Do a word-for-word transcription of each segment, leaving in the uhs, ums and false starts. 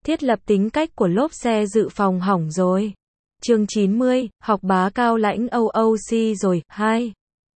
Thiết lập tính cách của lốp xe dự phòng hỏng rồi. Chương chín mươi, học bá cao lãnh o o xê rồi. hai.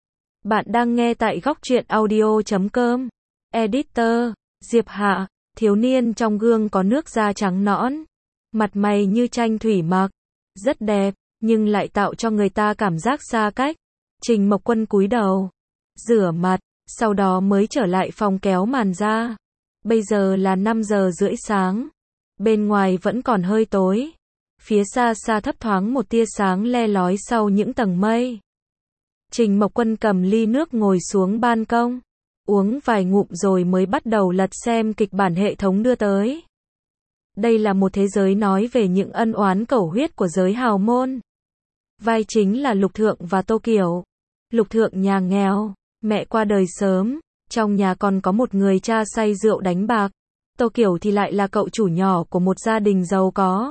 Bạn đang nghe tại góc truyện audio chấm com. Editor, Diệp Hạ, thiếu niên trong gương có nước da trắng nõn. Mặt mày như tranh thủy mặc. Rất đẹp, nhưng lại tạo cho người ta cảm giác xa cách. Trình Mộc Quân cúi đầu, rửa mặt, sau đó mới trở lại phòng kéo màn ra. Bây giờ là năm giờ rưỡi sáng. Bên ngoài vẫn còn hơi tối. Phía xa xa thấp thoáng một tia sáng le lói sau những tầng mây. Trình Mộc Quân cầm ly nước ngồi xuống ban công, uống vài ngụm rồi mới bắt đầu lật xem kịch bản hệ thống đưa tới. Đây là một thế giới nói về những ân oán cẩu huyết của giới hào môn. Vai chính là Lục Thượng và Tô Kiểu. Lục Thượng nhà nghèo, mẹ qua đời sớm, trong nhà còn có một người cha say rượu đánh bạc. Tô Kiểu thì lại là cậu chủ nhỏ của một gia đình giàu có.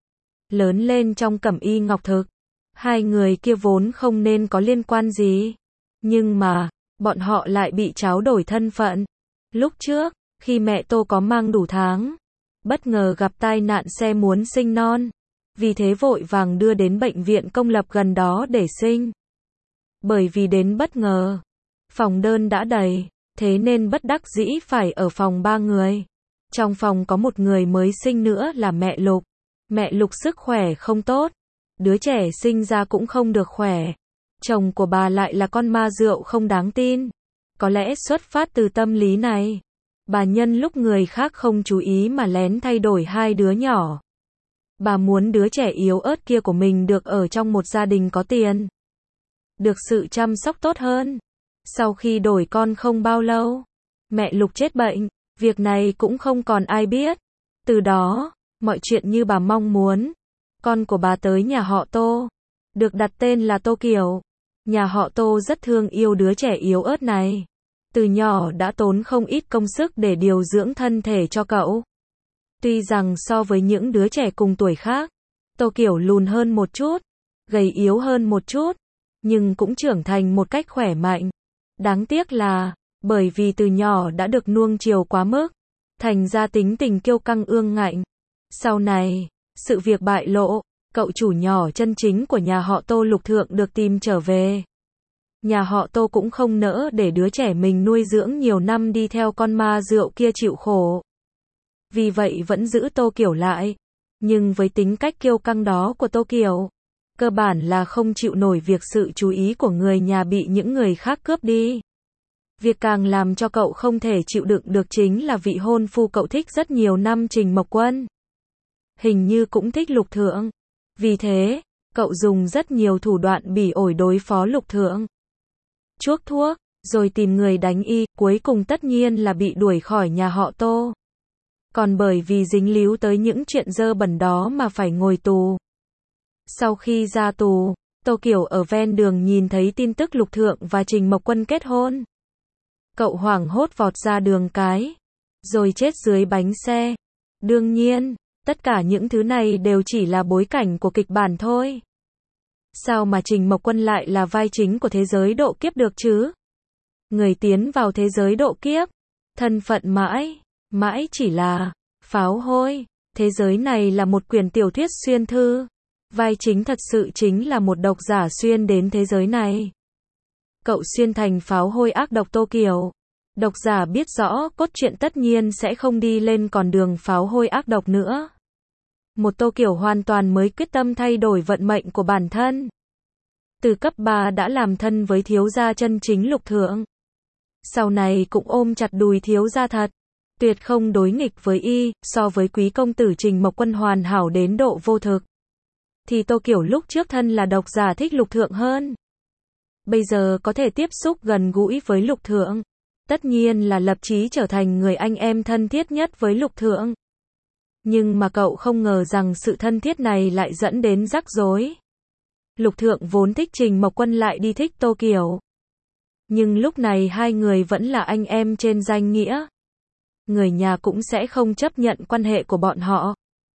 Lớn lên trong cẩm y ngọc thực. Hai người kia vốn không nên có liên quan gì. Nhưng mà, bọn họ lại bị tráo đổi thân phận. Lúc trước, khi mẹ Tô có mang đủ tháng, bất ngờ gặp tai nạn xe muốn sinh non. Vì thế vội vàng đưa đến bệnh viện công lập gần đó để sinh. Bởi vì đến bất ngờ, phòng đơn đã đầy, thế nên bất đắc dĩ phải ở phòng ba người. Trong phòng có một người mới sinh nữa là mẹ Lục. Mẹ Lục sức khỏe không tốt, đứa trẻ sinh ra cũng không được khỏe. Chồng của bà lại là con ma rượu không đáng tin. Có lẽ xuất phát từ tâm lý này, bà nhân lúc người khác không chú ý mà lén thay đổi hai đứa nhỏ. Bà muốn đứa trẻ yếu ớt kia của mình được ở trong một gia đình có tiền, được sự chăm sóc tốt hơn. Sau khi đổi con không bao lâu, mẹ Lục chết bệnh. Việc này cũng không còn ai biết. Từ đó, mọi chuyện như bà mong muốn. Con của bà tới nhà họ Tô, được đặt tên là Tô Kiểu. Nhà họ Tô rất thương yêu đứa trẻ yếu ớt này. Từ nhỏ đã tốn không ít công sức để điều dưỡng thân thể cho cậu. Tuy rằng so với những đứa trẻ cùng tuổi khác, Tô Kiểu lùn hơn một chút, gầy yếu hơn một chút, nhưng cũng trưởng thành một cách khỏe mạnh. Đáng tiếc là, bởi vì từ nhỏ đã được nuông chiều quá mức, thành ra tính tình kiêu căng ương ngạnh. Sau này, sự việc bại lộ, cậu chủ nhỏ chân chính của nhà họ Tô Lục Thượng được tìm trở về. Nhà họ Tô cũng không nỡ để đứa trẻ mình nuôi dưỡng nhiều năm đi theo con ma rượu kia chịu khổ. Vì vậy vẫn giữ Tô Kiểu lại. Nhưng với tính cách kiêu căng đó của Tô Kiểu, cơ bản là không chịu nổi việc sự chú ý của người nhà bị những người khác cướp đi. Việc càng làm cho cậu không thể chịu đựng được chính là vị hôn phu cậu thích rất nhiều năm Trình Mộc Quân. Hình như cũng thích Lục Thượng. Vì thế, cậu dùng rất nhiều thủ đoạn bỉ ổi đối phó Lục Thượng. Chuốc thuốc, rồi tìm người đánh y, cuối cùng tất nhiên là bị đuổi khỏi nhà họ Tô. Còn bởi vì dính líu tới những chuyện dơ bẩn đó mà phải ngồi tù. Sau khi ra tù, Tô Kiểu ở ven đường nhìn thấy tin tức Lục Thượng và Trình Mộc Quân kết hôn. Cậu hoảng hốt vọt ra đường cái, rồi chết dưới bánh xe. Đương nhiên, tất cả những thứ này đều chỉ là bối cảnh của kịch bản thôi. Sao mà Trình Mộc Quân lại là vai chính của thế giới độ kiếp được chứ? Người tiến vào thế giới độ kiếp, thân phận mãi, mãi chỉ là pháo hôi. Thế giới này là một quyển tiểu thuyết xuyên thư. Vai chính thật sự chính là một độc giả xuyên đến thế giới này. Cậu xuyên thành pháo hôi ác độc Tô Kiểu. Độc giả biết rõ cốt truyện tất nhiên sẽ không đi lên con đường pháo hôi ác độc nữa. Một Tô Kiểu hoàn toàn mới quyết tâm thay đổi vận mệnh của bản thân. Từ cấp ba đã làm thân với thiếu gia chân chính Lục Thượng. Sau này cũng ôm chặt đùi thiếu gia thật. Tuyệt không đối nghịch với y, so với quý công tử Trình Mộc Quân hoàn hảo đến độ vô thực. Thì Tô Kiểu lúc trước thân là độc giả thích Lục Thượng hơn. Bây giờ có thể tiếp xúc gần gũi với Lục Thượng. Tất nhiên là lập chí trở thành người anh em thân thiết nhất với Lục Thượng. Nhưng mà cậu không ngờ rằng sự thân thiết này lại dẫn đến rắc rối. Lục Thượng vốn thích Trình Mộc Quân lại đi thích Tô Kiểu. Nhưng lúc này hai người vẫn là anh em trên danh nghĩa. Người nhà cũng sẽ không chấp nhận quan hệ của bọn họ.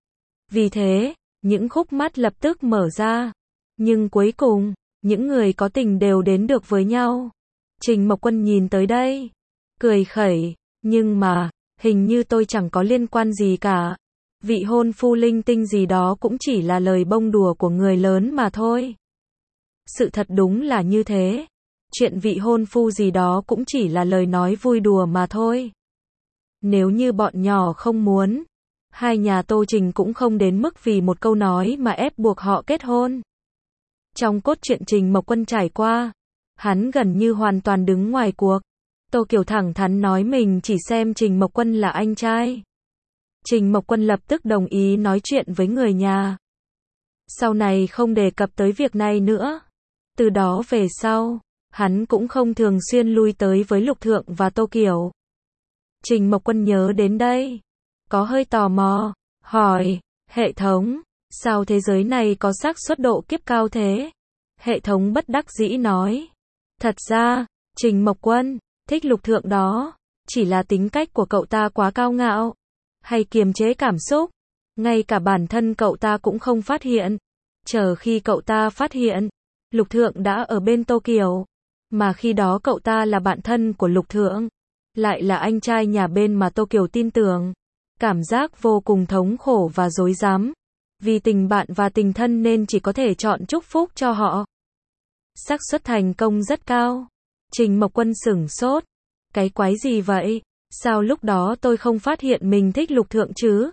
Vì thế, những khúc mắc lập tức mở ra. Nhưng cuối cùng, những người có tình đều đến được với nhau. Trình Mộc Quân nhìn tới đây, cười khẩy, nhưng mà, hình như tôi chẳng có liên quan gì cả. vị hôn phu linh tinh gì đó cũng chỉ là lời bông đùa của người lớn mà thôi. Sự thật đúng là như thế. Chuyện vị hôn phu gì đó cũng chỉ là lời nói vui đùa mà thôi. Nếu như bọn nhỏ không muốn, hai nhà Tô Trình cũng không đến mức vì một câu nói mà ép buộc họ kết hôn. Trong cốt truyện Trình Mộc Quân trải qua, hắn gần như hoàn toàn đứng ngoài cuộc. Tô Kiều thẳng thắn nói mình chỉ xem Trình Mộc Quân là anh trai. Trình Mộc Quân lập tức đồng ý nói chuyện với người nhà. Sau này không đề cập tới việc này nữa. Từ đó về sau, hắn cũng không thường xuyên lui tới với Lục Thượng và Tô Kiều. Trình Mộc Quân nhớ đến đây, có hơi tò mò, hỏi, hệ thống, sao thế giới này có xác suất độ kiếp cao thế? Hệ thống bất đắc dĩ nói, thật ra, Trình Mộc Quân thích Lục Thượng đó, chỉ là tính cách của cậu ta quá cao ngạo, hay kiềm chế cảm xúc, ngay cả bản thân cậu ta cũng không phát hiện. Chờ khi cậu ta phát hiện, Lục Thượng đã ở bên Tô Kiều, mà khi đó cậu ta là bạn thân của Lục Thượng, lại là anh trai nhà bên mà Tô Kiều tin tưởng. Cảm giác vô cùng thống khổ và rối rắm. Vì tình bạn và tình thân nên chỉ có thể chọn chúc phúc cho họ. Xác suất thành công rất cao. Trình Mộc Quân sửng sốt. Cái quái gì vậy? Sao lúc đó tôi không phát hiện mình thích Lục Thượng chứ?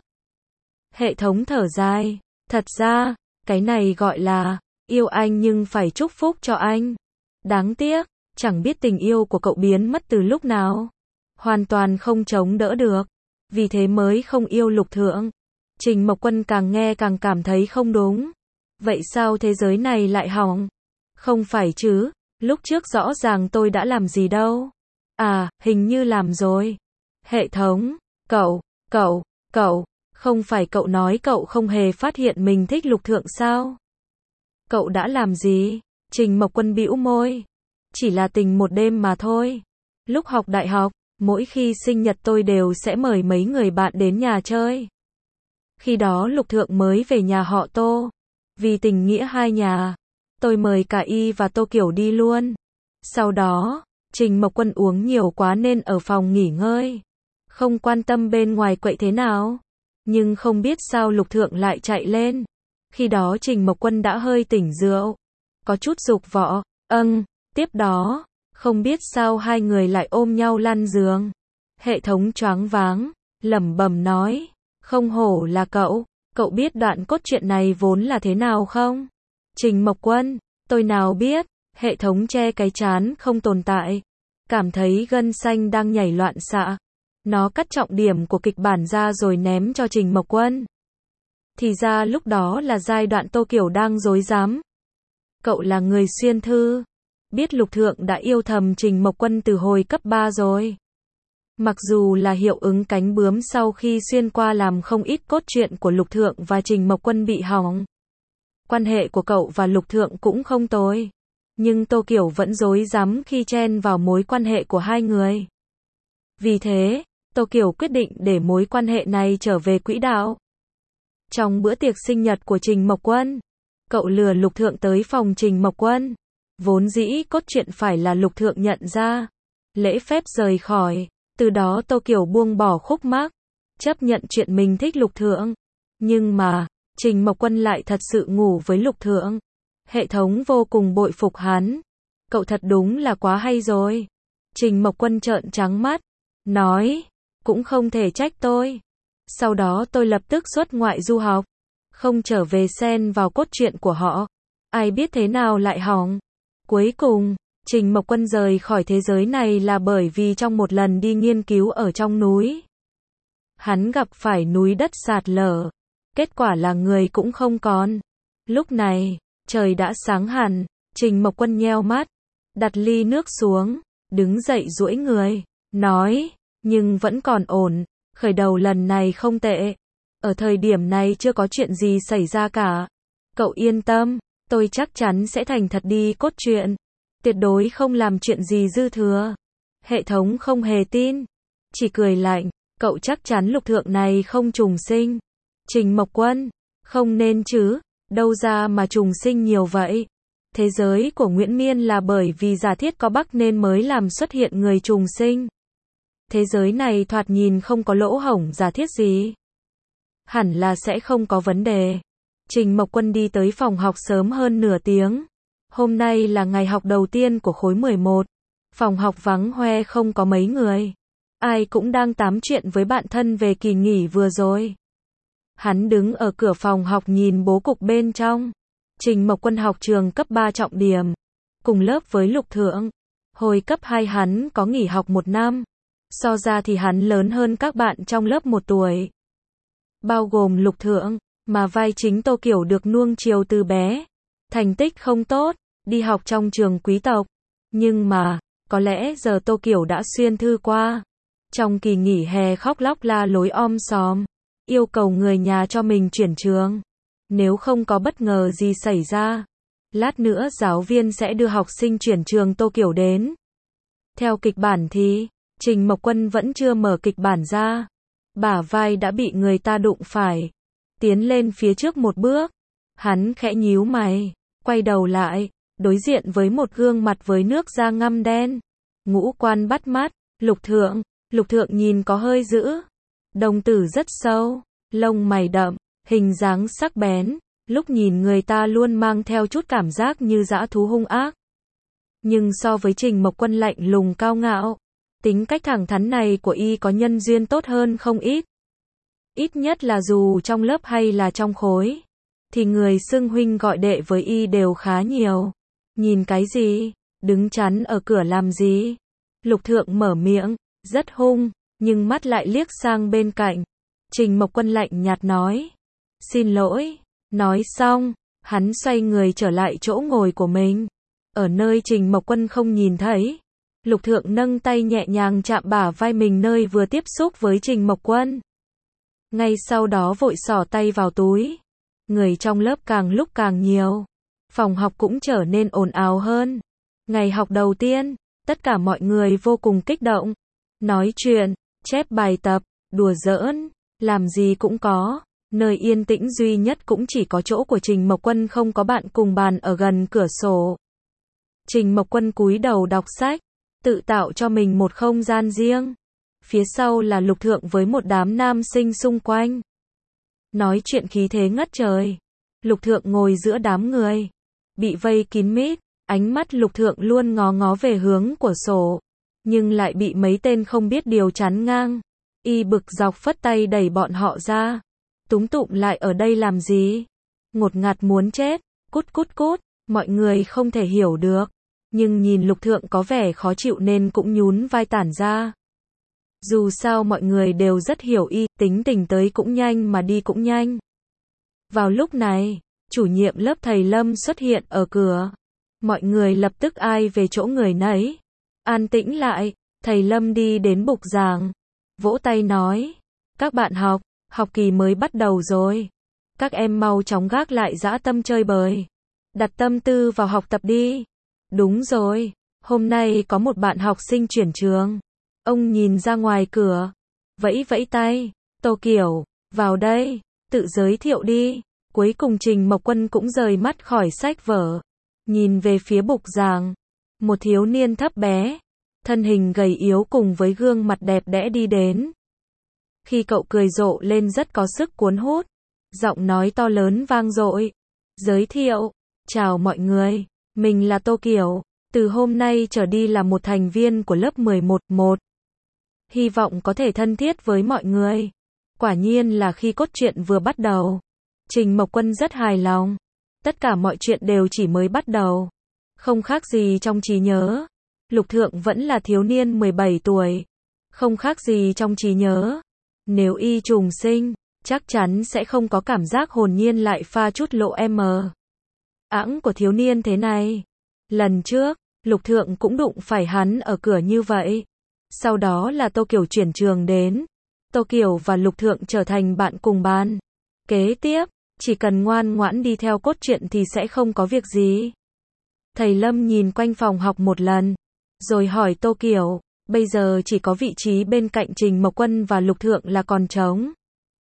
Hệ thống thở dài. Thật ra, cái này gọi là yêu anh nhưng phải chúc phúc cho anh. Đáng tiếc, chẳng biết tình yêu của cậu biến mất từ lúc nào. Hoàn toàn không chống đỡ được. Vì thế mới không yêu Lục Thượng. Trình Mộc Quân càng nghe càng cảm thấy không đúng. Vậy sao thế giới này lại hỏng? Không phải chứ, lúc trước rõ ràng tôi đã làm gì đâu. À, hình như làm rồi. Hệ thống, cậu, cậu, cậu, không phải cậu nói cậu không hề phát hiện mình thích Lục Thượng sao? Cậu đã làm gì? Trình Mộc Quân bĩu môi. Chỉ là tình một đêm mà thôi. Lúc học đại học, mỗi khi sinh nhật tôi đều sẽ mời mấy người bạn đến nhà chơi. Khi đó Lục Thượng mới về nhà họ Tô. Vì tình nghĩa hai nhà, tôi mời cả Y và Tô Kiều đi luôn. Sau đó, Trình Mộc Quân uống nhiều quá nên ở phòng nghỉ ngơi. Không quan tâm bên ngoài quậy thế nào. Nhưng không biết sao Lục Thượng lại chạy lên. Khi đó Trình Mộc Quân đã hơi tỉnh rượu. Có chút dục vọng. Âng, tiếp đó, không biết sao hai người lại ôm nhau lăn giường. Hệ thống choáng váng, lẩm bẩm nói, không hổ là cậu, cậu biết đoạn cốt truyện này vốn là thế nào không? Trình Mộc Quân, tôi nào biết, hệ thống che cái trán không tồn tại, cảm thấy gân xanh đang nhảy loạn xạ. Nó cắt trọng điểm của kịch bản ra rồi ném cho Trình Mộc Quân. Thì ra lúc đó là giai đoạn Tô Kiều đang rối rắm. Cậu là người xuyên thư. Biết Lục Thượng đã yêu thầm Trình Mộc Quân từ hồi cấp ba rồi. Mặc dù là hiệu ứng cánh bướm sau khi xuyên qua làm không ít cốt truyện của Lục Thượng và Trình Mộc Quân bị hỏng. Quan hệ của cậu và Lục Thượng cũng không tồi. Nhưng Tô Kiều vẫn rối rắm khi chen vào mối quan hệ của hai người. Vì thế, Tô Kiều quyết định để mối quan hệ này trở về quỹ đạo. Trong bữa tiệc sinh nhật của Trình Mộc Quân, cậu lừa Lục Thượng tới phòng Trình Mộc Quân. Vốn dĩ cốt truyện phải là Lục Thượng nhận ra, lễ phép rời khỏi, từ đó Tô Kiều buông bỏ khúc mắc, chấp nhận chuyện mình thích Lục Thượng. Nhưng mà, Trình Mộc Quân lại thật sự ngủ với Lục Thượng. Hệ thống vô cùng bội phục hắn. Cậu thật đúng là quá hay rồi. Trình Mộc Quân trợn trắng mắt, nói, cũng không thể trách tôi. Sau đó tôi lập tức xuất ngoại du học, không trở về xen vào cốt truyện của họ. Ai biết thế nào lại hỏng. Cuối cùng, Trình Mộc Quân rời khỏi thế giới này là bởi vì trong một lần đi nghiên cứu ở trong núi, hắn gặp phải núi đất sạt lở. Kết quả là người cũng không còn. Lúc này, trời đã sáng hẳn, Trình Mộc Quân nheo mắt, đặt ly nước xuống, đứng dậy duỗi người, nói, nhưng vẫn còn ổn, khởi đầu lần này không tệ. Ở thời điểm này chưa có chuyện gì xảy ra cả. Cậu yên tâm, tôi chắc chắn sẽ thành thật đi cốt truyện. Tuyệt đối không làm chuyện gì dư thừa. Hệ thống không hề tin. Chỉ cười lạnh, cậu chắc chắn Lục Thượng này không trùng sinh. Trình Mộc Quân, không nên chứ, đâu ra mà trùng sinh nhiều vậy. Thế giới của Nguyễn Miên là bởi vì giả thiết có Bắc nên mới làm xuất hiện người trùng sinh. Thế giới này thoạt nhìn không có lỗ hổng giả thiết gì. hẳn là sẽ không có vấn đề. Trình Mộc Quân đi tới phòng học sớm hơn nửa tiếng. Hôm nay là ngày học đầu tiên của khối mười một. Phòng học vắng hoe không có mấy người. Ai cũng đang tám chuyện với bạn thân về kỳ nghỉ vừa rồi. Hắn đứng ở cửa phòng học nhìn bố cục bên trong. Trình Mộc Quân học trường cấp ba trọng điểm, cùng lớp với Lục Thượng. Hồi cấp hai hắn có nghỉ học một năm. So ra thì hắn lớn hơn các bạn trong lớp một tuổi. Bao gồm Lục Thượng, mà vai chính Tô Kiểu được nuông chiều từ bé. Thành tích không tốt, đi học trong trường quý tộc. Nhưng mà, có lẽ giờ Tô Kiểu đã xuyên thư qua. Trong kỳ nghỉ hè khóc lóc la lối om sòm, yêu cầu người nhà cho mình chuyển trường. Nếu không có bất ngờ gì xảy ra, lát nữa giáo viên sẽ đưa học sinh chuyển trường Tô Kiểu đến. Theo kịch bản thì, Trình Mộc Quân vẫn chưa mở kịch bản ra. Bả vai đã bị người ta đụng phải. Tiến lên phía trước một bước. Hắn khẽ nhíu mày, quay đầu lại, đối diện với một gương mặt với nước da ngăm đen. Ngũ quan bắt mắt, Lục Thượng. Lục Thượng nhìn có hơi dữ. Đồng tử rất sâu, lông mày đậm, hình dáng sắc bén. Lúc nhìn người ta luôn mang theo chút cảm giác như dã thú hung ác. Nhưng so với Trình Mộc Quân lạnh lùng cao ngạo, tính cách thẳng thắn này của y có nhân duyên tốt hơn không ít. Ít nhất là dù trong lớp hay là trong khối, thì người xưng huynh gọi đệ với y đều khá nhiều. Nhìn cái gì? Đứng chắn ở cửa làm gì? Lục Thượng mở miệng, rất hung, nhưng mắt lại liếc sang bên cạnh. Trình Mộc Quân lạnh nhạt nói, xin lỗi. Nói xong, hắn xoay người trở lại chỗ ngồi của mình. Ở nơi Trình Mộc Quân không nhìn thấy, Lục Thượng nâng tay nhẹ nhàng chạm bả vai mình nơi vừa tiếp xúc với Trình Mộc Quân. Ngay sau đó vội xỏ tay vào túi. Người trong lớp càng lúc càng nhiều. Phòng học cũng trở nên ồn ào hơn. Ngày học đầu tiên, tất cả mọi người vô cùng kích động. Nói chuyện, chép bài tập, đùa giỡn, làm gì cũng có. Nơi yên tĩnh duy nhất cũng chỉ có chỗ của Trình Mộc Quân không có bạn cùng bàn ở gần cửa sổ. Trình Mộc Quân cúi đầu đọc sách, tự tạo cho mình một không gian riêng. Phía sau là Lục Thượng với một đám nam sinh xung quanh. Nói chuyện khí thế ngất trời. Lục Thượng ngồi giữa đám người, bị vây kín mít, ánh mắt Lục Thượng luôn ngó ngó về hướng của sổ, nhưng lại bị mấy tên không biết điều chắn ngang. Y bực dọc phất tay đẩy bọn họ ra. Túm tụm lại ở đây làm gì? Ngột ngạt muốn chết, cút cút cút, mọi người không thể hiểu được. Nhưng nhìn Lục Thượng có vẻ khó chịu nên cũng nhún vai tản ra. Dù sao mọi người đều rất hiểu y, tính tình tới cũng nhanh mà đi cũng nhanh. Vào lúc này, chủ nhiệm lớp thầy Lâm xuất hiện ở cửa. Mọi người lập tức ai về chỗ người nấy. An tĩnh lại, thầy Lâm đi đến bục giảng. Vỗ tay nói, các bạn học, học kỳ mới bắt đầu rồi. Các em mau chóng gác lại dã tâm chơi bời. Đặt tâm tư vào học tập đi. Đúng rồi, hôm nay có một bạn học sinh chuyển trường. Ông nhìn ra ngoài cửa, vẫy vẫy tay, Tô Kiểu, vào đây, tự giới thiệu đi. Cuối cùng Trình Mộc Quân cũng rời mắt khỏi sách vở, nhìn về phía bục giảng. Một thiếu niên thấp bé, thân hình gầy yếu cùng với gương mặt đẹp đẽ đi đến. Khi cậu cười rộ lên rất có sức cuốn hút, giọng nói to lớn vang dội. Giới thiệu, chào mọi người, mình là Tô Kiểu, từ hôm nay trở đi là một thành viên của lớp mười một một. Hy vọng có thể thân thiết với mọi người. Quả nhiên là khi cốt truyện vừa bắt đầu, Trình Mộc Quân rất hài lòng. Tất cả mọi chuyện đều chỉ mới bắt đầu. Không khác gì trong trí nhớ. Lục Thượng vẫn là thiếu niên mười bảy tuổi. Không khác gì trong trí nhớ. Nếu y trùng sinh, chắc chắn sẽ không có cảm giác hồn nhiên lại pha chút lộ mờ ẵng của thiếu niên thế này. Lần trước, Lục Thượng cũng đụng phải hắn ở cửa như vậy. Sau đó là Tô Kiểu chuyển trường đến. Tô Kiểu và Lục Thượng trở thành bạn cùng bàn. Kế tiếp, chỉ cần ngoan ngoãn đi theo cốt truyện thì sẽ không có việc gì. Thầy Lâm nhìn quanh phòng học một lần, rồi hỏi Tô Kiểu, bây giờ chỉ có vị trí bên cạnh Trình Mộc Quân và Lục Thượng là còn trống.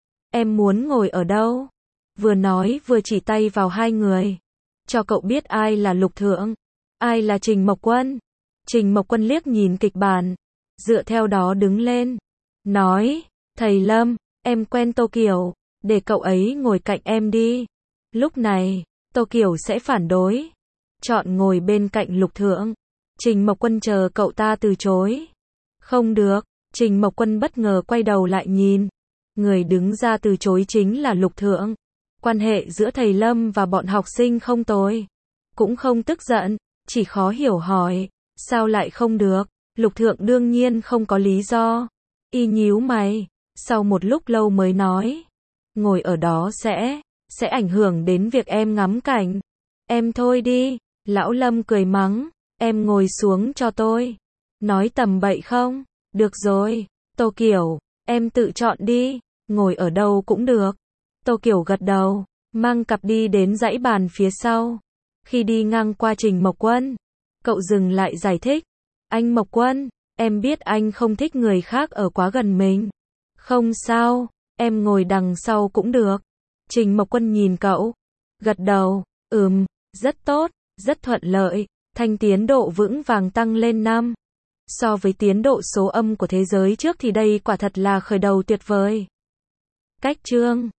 Em muốn ngồi ở đâu? Vừa nói vừa chỉ tay vào hai người. Cho cậu biết ai là Lục Thượng, ai là Trình Mộc Quân. Trình Mộc Quân liếc nhìn kịch bản, dựa theo đó đứng lên. Nói, thầy Lâm, em quen Tô Kiểu, để cậu ấy ngồi cạnh em đi. Lúc này, Tô Kiều sẽ phản đối, chọn ngồi bên cạnh Lục Thượng. Trình Mộc Quân chờ cậu ta từ chối. Không được, Trình Mộc Quân bất ngờ quay đầu lại nhìn. Người đứng ra từ chối chính là Lục Thượng. Quan hệ giữa thầy Lâm và bọn học sinh không tồi. Cũng không tức giận, chỉ khó hiểu hỏi, sao lại không được? Lục Thượng đương nhiên không có lý do. Y nhíu mày, sau một lúc lâu mới nói, ngồi ở đó sẽ, sẽ ảnh hưởng đến việc em ngắm cảnh. Em thôi đi, Lão Lâm cười mắng, em ngồi xuống cho tôi. Nói tầm bậy không? Được rồi, Tô Kiều, em tự chọn đi, ngồi ở đâu cũng được. Tô Kiều gật đầu, mang cặp đi đến dãy bàn phía sau. Khi đi ngang qua Trình Mộc Quân, cậu dừng lại giải thích, anh Mộc Quân, em biết anh không thích người khác ở quá gần mình. Không sao, em ngồi đằng sau cũng được. Trình Mộc Quân nhìn cậu, gật đầu, ừm, rất tốt, rất thuận lợi, thanh tiến độ vững vàng tăng lên năm. So với tiến độ số âm của thế giới trước thì đây quả thật là khởi đầu tuyệt vời. Cách chương